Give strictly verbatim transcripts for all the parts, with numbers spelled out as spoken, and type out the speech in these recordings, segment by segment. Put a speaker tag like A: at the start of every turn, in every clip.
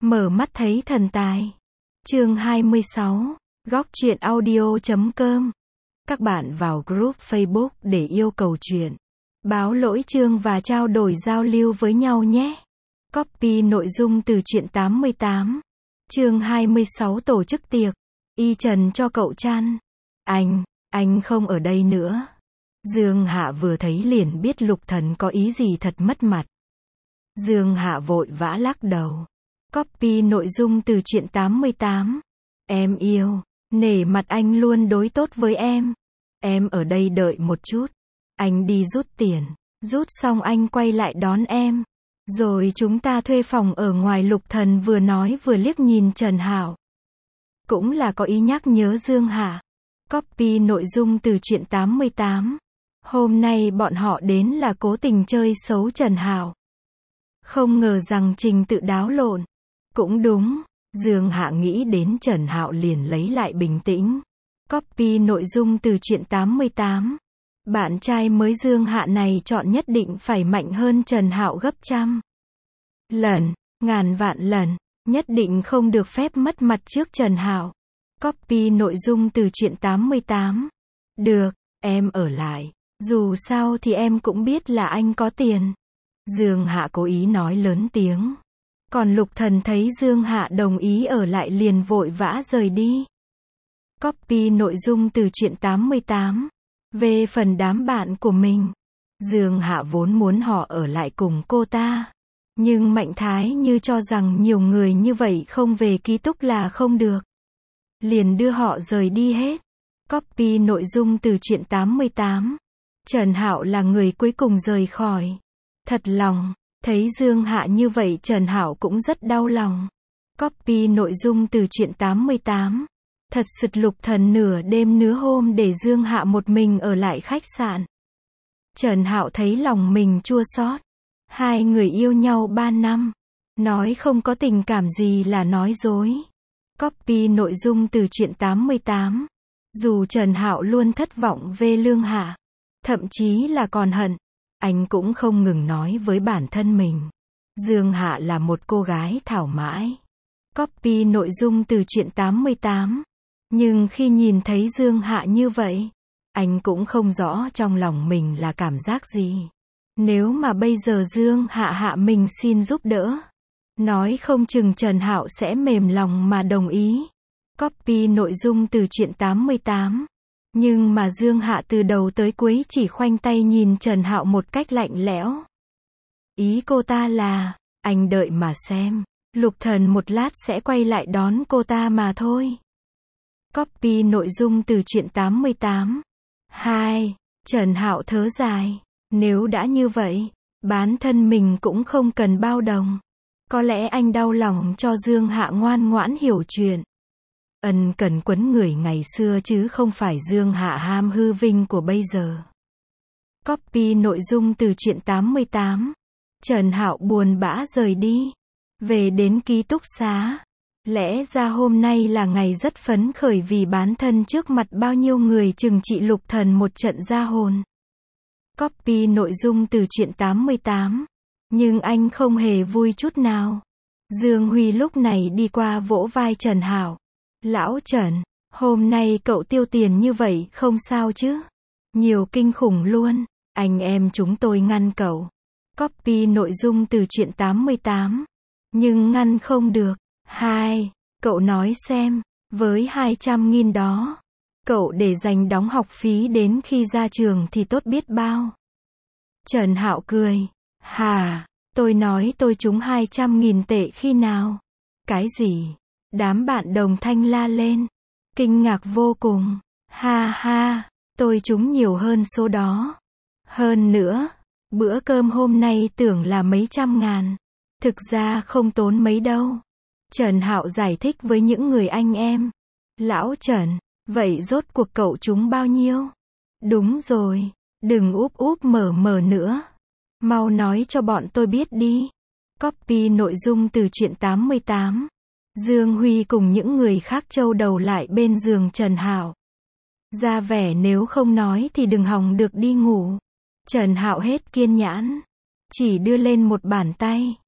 A: Mở mắt thấy thần tài. Chương hai mươi sáu. Góc truyện audio chấm com. Các bạn vào group Facebook để yêu cầu truyện, báo lỗi chương và trao đổi giao lưu với nhau nhé. Copy nội dung từ truyện tám mươi tám. Chương hai mươi sáu tổ chức tiệc. Y Trần cho cậu chăn. Anh, anh không ở đây nữa. Dương Hạ vừa thấy liền biết Lục Thần có ý gì thật mất mặt. Dương Hạ vội vã lắc đầu. Copy nội dung từ truyện tám mươi tám. Em yêu, nể mặt anh luôn đối tốt với em. Em ở đây đợi một chút. Anh đi rút tiền. Rút xong anh quay lại đón em. Rồi chúng ta thuê phòng ở ngoài. Lục Thần vừa nói vừa liếc nhìn Trần Hạo. Cũng là có ý nhắc nhớ Dương Hạ. Copy nội dung từ truyện tám mươi tám. Hôm nay bọn họ đến là cố tình chơi xấu Trần Hạo. Không ngờ rằng Trình tự đáo lộn. Cũng đúng, Dương Hạ nghĩ đến Trần Hạo liền lấy lại bình tĩnh. Copy nội dung từ truyện tám mươi tám. Bạn trai mới Dương Hạ này chọn nhất định phải mạnh hơn Trần Hạo gấp trăm lần, ngàn vạn lần, nhất định không được phép mất mặt trước Trần Hạo. Copy nội dung từ truyện tám mươi tám. Được, em ở lại, dù sao thì em cũng biết là anh có tiền. Dương Hạ cố ý nói lớn tiếng. Còn Lục Thần thấy Dương Hạ đồng ý ở lại liền vội vã rời đi. Copy nội dung từ truyện tám mươi tám. Về phần đám bạn của mình, Dương Hạ vốn muốn họ ở lại cùng cô ta. Nhưng Mạnh Thái Như cho rằng nhiều người như vậy không về ký túc là không được. Liền đưa họ rời đi hết. Copy nội dung từ truyện tám mươi tám. Trần Hạo là người cuối cùng rời khỏi. Thật lòng, thấy Dương Hạ như vậy Trần Hạo cũng rất đau lòng. Copy nội dung từ truyện tám mươi tám. Thật sự Lục Thần nửa đêm nửa hôm để Dương Hạ một mình ở lại khách sạn. Trần Hạo thấy lòng mình chua xót. Hai người yêu nhau ba năm. Nói không có tình cảm gì là nói dối. Copy nội dung từ truyện tám mươi tám. Dù Trần Hạo luôn thất vọng về Lương Hạ, thậm chí là còn hận, anh cũng không ngừng nói với bản thân mình. Dương Hạ là một cô gái thảo mãi. Copy nội dung từ truyện tám mươi tám. Nhưng khi nhìn thấy Dương Hạ như vậy, anh cũng không rõ trong lòng mình là cảm giác gì. Nếu mà bây giờ Dương Hạ hạ mình xin giúp đỡ, nói không chừng Trần Hạo sẽ mềm lòng mà đồng ý. Copy nội dung từ truyện tám mươi tám. Nhưng mà Dương Hạ từ đầu tới cuối chỉ khoanh tay nhìn Trần Hạo một cách lạnh lẽo. Ý cô ta là, anh đợi mà xem, Lục Thần một lát sẽ quay lại đón cô ta mà thôi. Copy nội dung từ truyện tám mươi tám. hai. Trần Hạo thở dài. Nếu đã như vậy, bản thân mình cũng không cần bao đồng. Có lẽ anh đau lòng cho Dương Hạ ngoan ngoãn hiểu chuyện. Ân cần quấn người ngày xưa chứ không phải Dương Hạ ham hư vinh của bây giờ. Copy nội dung từ truyện tám mươi tám. Trần Hạo buồn bã rời đi. Về đến ký túc xá. Lẽ ra hôm nay là ngày rất phấn khởi vì bán thân trước mặt bao nhiêu người trừng trị Lục Thần một trận ra hồn. Copy nội dung từ truyện tám mươi tám. Nhưng anh không hề vui chút nào. Dương Huy lúc này đi qua vỗ vai Trần Hạo. Lão Trần, hôm nay cậu tiêu tiền như vậy không sao chứ? Nhiều kinh khủng luôn. Anh em chúng tôi ngăn cậu. Copy nội dung từ truyện tám mươi tám. Nhưng ngăn không được. hai. Cậu nói xem, với hai trăm nghìn đó, cậu để dành đóng học phí đến khi ra trường thì tốt biết bao. Trần Hạo cười. Hà, tôi nói tôi trúng hai trăm nghìn tệ khi nào? Cái gì? Đám bạn đồng thanh la lên. Kinh ngạc vô cùng. Ha ha, tôi trúng nhiều hơn số đó. Hơn nữa, bữa cơm hôm nay tưởng là mấy trăm ngàn. Thực ra không tốn mấy đâu. Trần Hạo giải thích với những người anh em. Lão Trần, vậy rốt cuộc cậu trúng bao nhiêu? Đúng rồi, đừng úp úp mở mở nữa. Mau nói cho bọn tôi biết đi. Copy nội dung từ truyện tám mươi tám. Dương Huy cùng những người khác trâu đầu lại bên giường Trần Hạo. Ra vẻ nếu không nói thì đừng hòng được đi ngủ. Trần Hạo hết kiên nhẫn, chỉ đưa lên một bàn tay.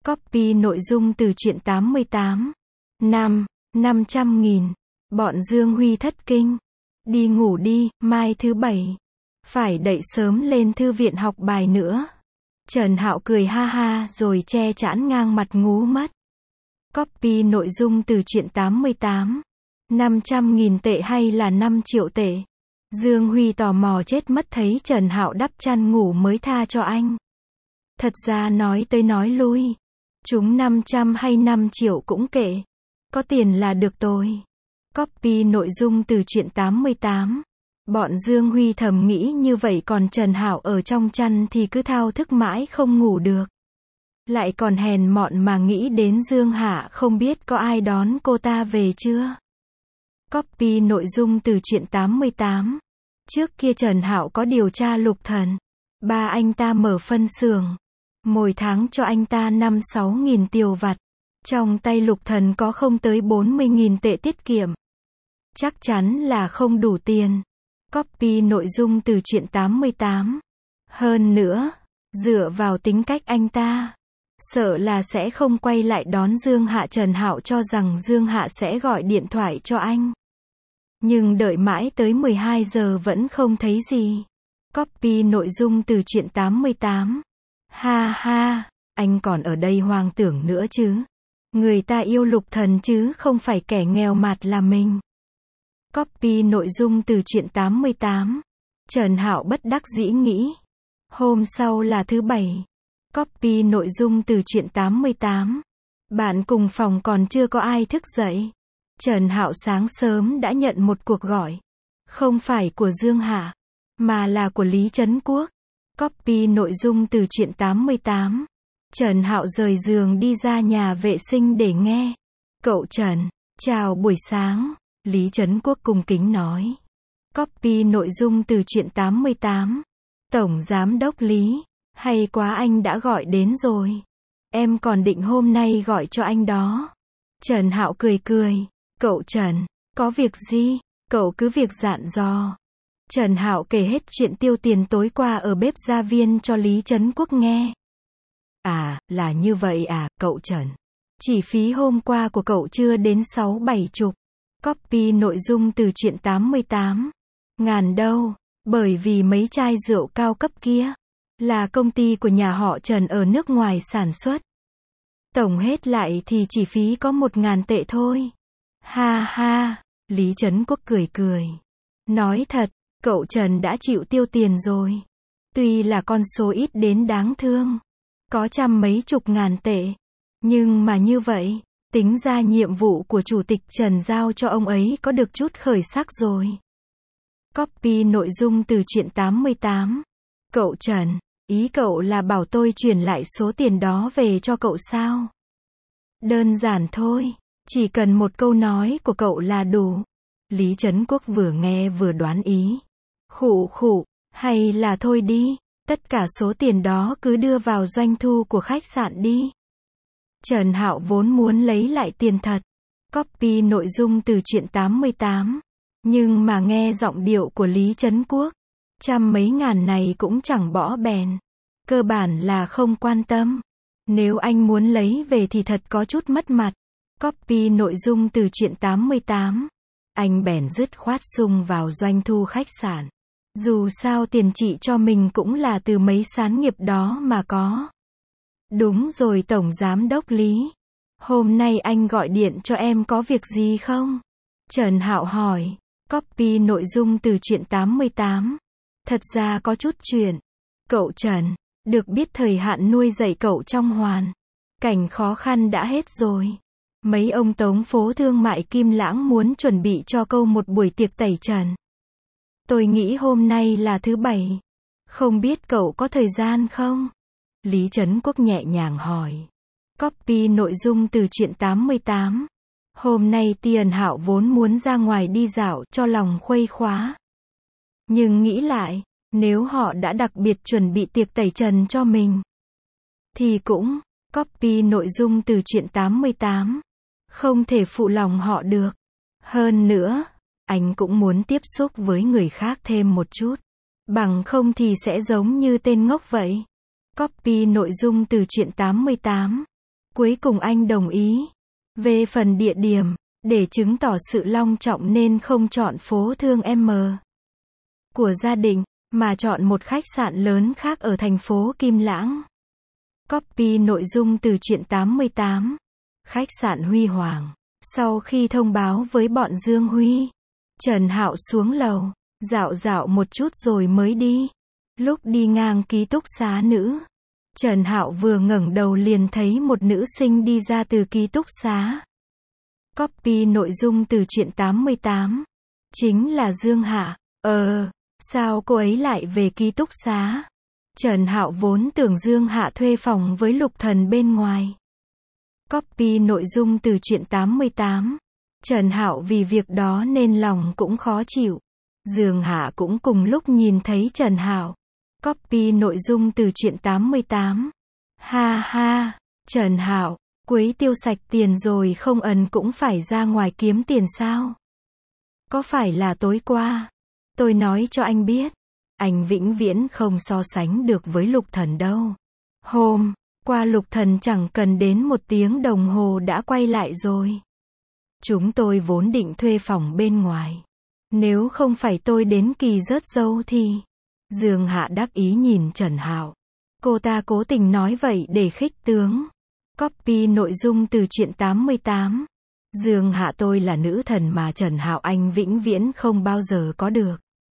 A: Copy nội dung từ truyện tám mươi tám. Năm, năm trăm nghìn. Bọn Dương Huy thất kinh. Đi ngủ đi, mai thứ bảy. Phải đậy sớm lên thư viện học bài nữa. Trần Hạo cười ha ha rồi che chãn ngang mặt ngú mất. Copy nội dung từ truyện tám mươi tám. năm trăm nghìn tệ hay là năm triệu tệ? Dương Huy tò mò chết mất thấy Trần Hạo đắp chăn ngủ mới tha cho anh. Thật ra nói tới nói lui, chúng năm trăm hay năm triệu cũng kệ. Có tiền là được tôi. Copy nội dung từ truyện tám mươi tám. Bọn Dương Huy thầm nghĩ như vậy còn Trần Hạo ở trong chăn thì cứ thao thức mãi không ngủ được. Lại còn hèn mọn mà nghĩ đến Dương Hạ không biết có ai đón cô ta về chưa. Copy nội dung từ truyện tám mươi tám. Trước kia Trần Hạo có điều tra Lục Thần. Ba anh ta mở phân xưởng. Mỗi tháng cho anh ta năm sáu nghìn tiêu vặt. Trong tay Lục Thần có không tới bốn mươi nghìn tệ tiết kiệm. Chắc chắn là không đủ tiền. Copy nội dung từ truyện tám mươi tám. Hơn nữa, dựa vào tính cách anh ta, sợ là sẽ không quay lại đón Dương Hạ. Trần Hạo cho rằng Dương Hạ sẽ gọi điện thoại cho anh. Nhưng đợi mãi tới mười hai giờ vẫn không thấy gì. Copy nội dung từ truyện tám mươi tám. Ha ha, anh còn ở đây hoang tưởng nữa chứ. Người ta yêu Lục Thần chứ không phải kẻ nghèo mạt là mình. Copy nội dung từ truyện tám mươi tám. Trần Hạo bất đắc dĩ nghĩ. Hôm sau là thứ bảy. Copy nội dung từ truyện tám mươi tám. Bạn cùng phòng còn chưa có ai thức dậy. Trần Hạo sáng sớm đã nhận một cuộc gọi. Không phải của Dương Hạ, mà là của Lý Trấn Quốc. Copy nội dung từ truyện tám mươi tám. Trần Hạo rời giường đi ra nhà vệ sinh để nghe. Cậu Trần, chào buổi sáng. Lý Trấn Quốc cung kính nói. Copy nội dung từ truyện tám mươi tám. Tổng Giám đốc Lý, hay quá anh đã gọi đến rồi. Em còn định hôm nay gọi cho anh đó. Trần Hạo cười cười. Cậu Trần, có việc gì? Cậu cứ việc dặn dò. Trần Hạo kể hết chuyện tiêu tiền tối qua ở bếp gia viên cho Lý Trấn Quốc nghe. À, là như vậy à, cậu Trần. Chi phí hôm qua của cậu chưa đến sáu bảy chục. Copy nội dung từ truyện tám mươi tám. Ngàn đâu, bởi vì mấy chai rượu cao cấp kia là công ty của nhà họ Trần ở nước ngoài sản xuất. Tổng hết lại thì chỉ phí có một ngàn tệ thôi. Ha ha, Lý Trấn Quốc cười cười. Nói thật, cậu Trần đã chịu tiêu tiền rồi. Tuy là con số ít đến đáng thương. Có trăm mấy chục ngàn tệ. Nhưng mà như vậy, tính ra nhiệm vụ của Chủ tịch Trần giao cho ông ấy có được chút khởi sắc rồi. Copy nội dung từ truyện tám mươi tám. Cậu Trần, ý cậu là bảo tôi chuyển lại số tiền đó về cho cậu sao? Đơn giản thôi, chỉ cần một câu nói của cậu là đủ. Lý Trấn Quốc vừa nghe vừa đoán ý. Khụ khụ, hay là thôi đi, tất cả số tiền đó cứ đưa vào doanh thu của khách sạn đi. Trần Hạo vốn muốn lấy lại tiền thật. Copy nội dung từ truyện tám mươi tám. Nhưng mà nghe giọng điệu của Lý Trấn Quốc, trăm mấy ngàn này cũng chẳng bỏ bèn. Cơ bản là không quan tâm. Nếu anh muốn lấy về thì thật có chút mất mặt. Copy nội dung từ truyện tám mươi tám. Anh bèn dứt khoát sung vào doanh thu khách sạn. Dù sao tiền chị cho mình cũng là từ mấy sản nghiệp đó mà có. Đúng rồi Tổng Giám đốc Lý. Hôm nay anh gọi điện cho em có việc gì không? Trần Hạo hỏi. Copy nội dung từ truyện tám mươi tám. Thật ra có chút chuyện. Cậu Trần, được biết thời hạn nuôi dạy cậu trong hoàn cảnh khó khăn đã hết rồi. Mấy ông tống phố thương mại Kim Lãng muốn chuẩn bị cho cậu một buổi tiệc tẩy trần. Tôi nghĩ hôm nay là thứ bảy. Không biết cậu có thời gian không? Lý Trấn Quốc nhẹ nhàng hỏi. Copy nội dung từ truyện tám mươi tám. Hôm nay Tiền Hạo vốn muốn ra ngoài đi dạo cho lòng khuây khóa. Nhưng nghĩ lại, nếu họ đã đặc biệt chuẩn bị tiệc tẩy trần cho mình, thì cũng, copy nội dung từ truyện tám mươi tám. Không thể phụ lòng họ được. Hơn nữa, anh cũng muốn tiếp xúc với người khác thêm một chút. Bằng không thì sẽ giống như tên ngốc vậy. Copy nội dung từ truyện tám mươi tám. Cuối cùng anh đồng ý. Về phần địa điểm, để chứng tỏ sự long trọng nên không chọn phố Thương M của gia đình, mà chọn một khách sạn lớn khác ở thành phố Kim Lãng. Copy nội dung từ truyện tám mươi tám. Khách sạn Huy Hoàng. Sau khi thông báo với bọn Dương Huy, Trần Hạo xuống lầu, dạo dạo một chút rồi mới đi. Lúc đi ngang ký túc xá nữ, Trần Hạo vừa ngẩng đầu liền thấy một nữ sinh đi ra từ ký túc xá. Copy nội dung từ truyện tám mươi tám. Chính là Dương Hạ. Ờ, sao cô ấy lại về ký túc xá? Trần Hạo vốn tưởng Dương Hạ thuê phòng với Lục Thần bên ngoài. Copy nội dung từ truyện tám mươi tám. Trần Hạo vì việc đó nên lòng cũng khó chịu. Dương Hạ cũng cùng lúc nhìn thấy Trần Hạo. Copy nội dung từ truyện tám mươi tám. Ha ha, Trần Hạo, quấy tiêu sạch tiền rồi không ẩn cũng phải ra ngoài kiếm tiền sao? Có phải là tối qua? Tôi nói cho anh biết, anh vĩnh viễn không so sánh được với Lục Thần đâu. Hôm qua Lục Thần chẳng cần đến một tiếng đồng hồ đã quay lại rồi. Chúng tôi vốn định thuê phòng bên ngoài. Nếu không phải tôi đến kỳ rớt dâu thì... Dương Hạ đắc ý nhìn Trần Hạo. Cô ta cố tình nói vậy để khích tướng. Copy nội dung từ truyện tám mươi tám. Dương Hạ tôi là nữ thần mà Trần Hạo anh vĩnh viễn không bao giờ có được.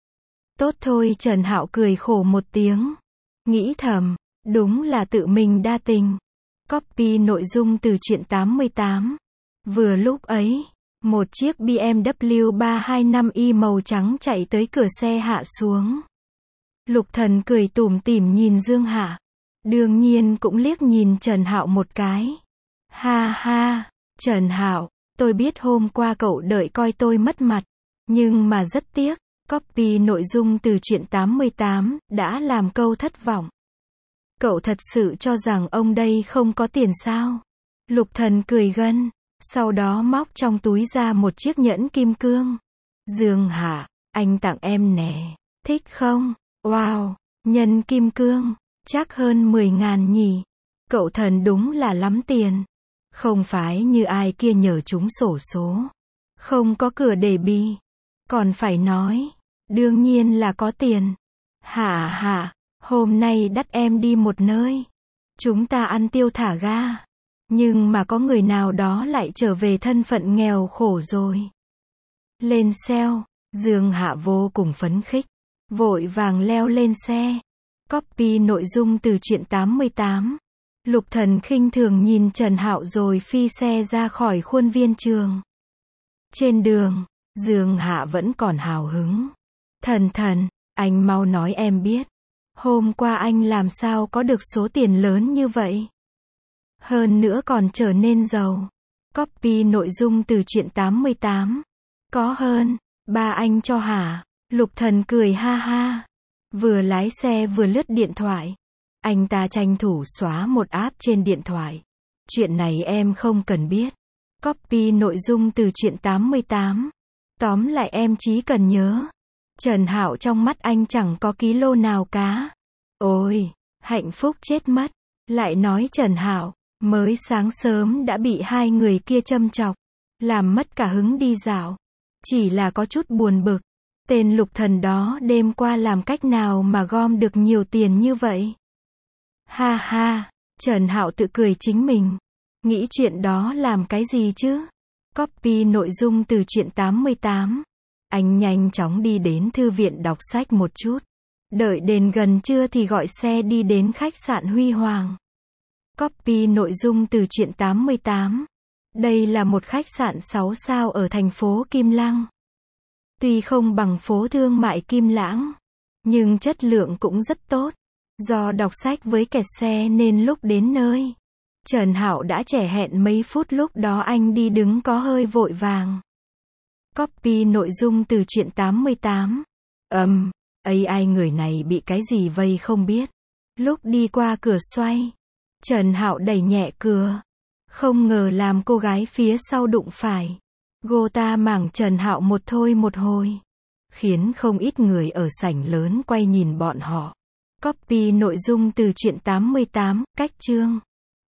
A: Tốt thôi, Trần Hạo cười khổ một tiếng. Nghĩ thầm, đúng là tự mình đa tình. Copy nội dung từ truyện tám mươi tám. Vừa lúc ấy, một chiếc B M W ba hai năm i màu trắng chạy tới cửa xe hạ xuống. Lục Thần cười tủm tỉm nhìn Dương Hạ. Đương nhiên cũng liếc nhìn Trần Hạo một cái. Ha ha, Trần Hạo, tôi biết hôm qua cậu đợi coi tôi mất mặt. Nhưng mà rất tiếc, copy nội dung từ truyện tám mươi tám đã làm câu thất vọng. Cậu thật sự cho rằng ông đây không có tiền sao? Lục Thần cười gân, sau đó móc trong túi ra một chiếc nhẫn kim cương. Dương Hạ, anh tặng em nè, thích không? Wow, nhân kim cương, chắc hơn mười ngàn nhỉ. Cậu Thần đúng là lắm tiền. Không phải như ai kia nhờ trúng xổ số. Không có cửa để bi. Còn phải nói, đương nhiên là có tiền. Hả hả, hôm nay dắt em đi một nơi. Chúng ta ăn tiêu thả ga. Nhưng mà có người nào đó lại trở về thân phận nghèo khổ rồi. Lên xe, Dương Hạ vô cùng phấn khích. Vội vàng leo lên xe. Copy nội dung từ truyện tám mươi tám. Lục Thần khinh thường nhìn Trần Hạo rồi phi xe ra khỏi khuôn viên trường. Trên đường, Dương Hạ vẫn còn hào hứng. Thần thần, anh mau nói em biết. Hôm qua anh làm sao có được số tiền lớn như vậy? Hơn nữa còn trở nên giàu. Copy nội dung từ truyện tám mươi tám. Có hơn, ba anh cho hả? Lục Thần cười ha ha. Vừa lái xe vừa lướt điện thoại. Anh ta tranh thủ xóa một app trên điện thoại. Chuyện này em không cần biết. Copy nội dung từ truyện tám mươi tám. Tóm lại em chỉ cần nhớ. Trần Hạo trong mắt anh chẳng có ký lô nào cá. Ôi, hạnh phúc chết mất. Lại nói Trần Hạo, mới sáng sớm đã bị hai người kia châm chọc. Làm mất cả hứng đi dạo. Chỉ là có chút buồn bực. Tên Lục Thần đó đêm qua làm cách nào mà gom được nhiều tiền như vậy? Ha ha, Trần Hạo tự cười chính mình. Nghĩ chuyện đó làm cái gì chứ? Copy nội dung từ truyện tám mươi tám. Anh nhanh chóng đi đến thư viện đọc sách một chút. Đợi đến gần trưa thì gọi xe đi đến khách sạn Huy Hoàng. Copy nội dung từ truyện tám mươi tám. Đây là một khách sạn sáu sao ở thành phố Kim Lăng. Tuy không bằng phố thương mại Kim Lãng, nhưng chất lượng cũng rất tốt. Do đọc sách với kẹt xe nên lúc đến nơi, Trần Hạo đã trễ hẹn mấy phút, lúc đó anh đi đứng có hơi vội vàng. Copy nội dung từ truyện tám mươi tám. Ầm, um, a i người này bị cái gì vây không biết. Lúc đi qua cửa xoay, Trần Hạo đẩy nhẹ cửa. Không ngờ làm cô gái phía sau đụng phải. Cô ta mảng Trần Hạo một thôi một hồi. Khiến không ít người ở sảnh lớn quay nhìn bọn họ. Copy nội dung từ truyện tám mươi tám, cách chương.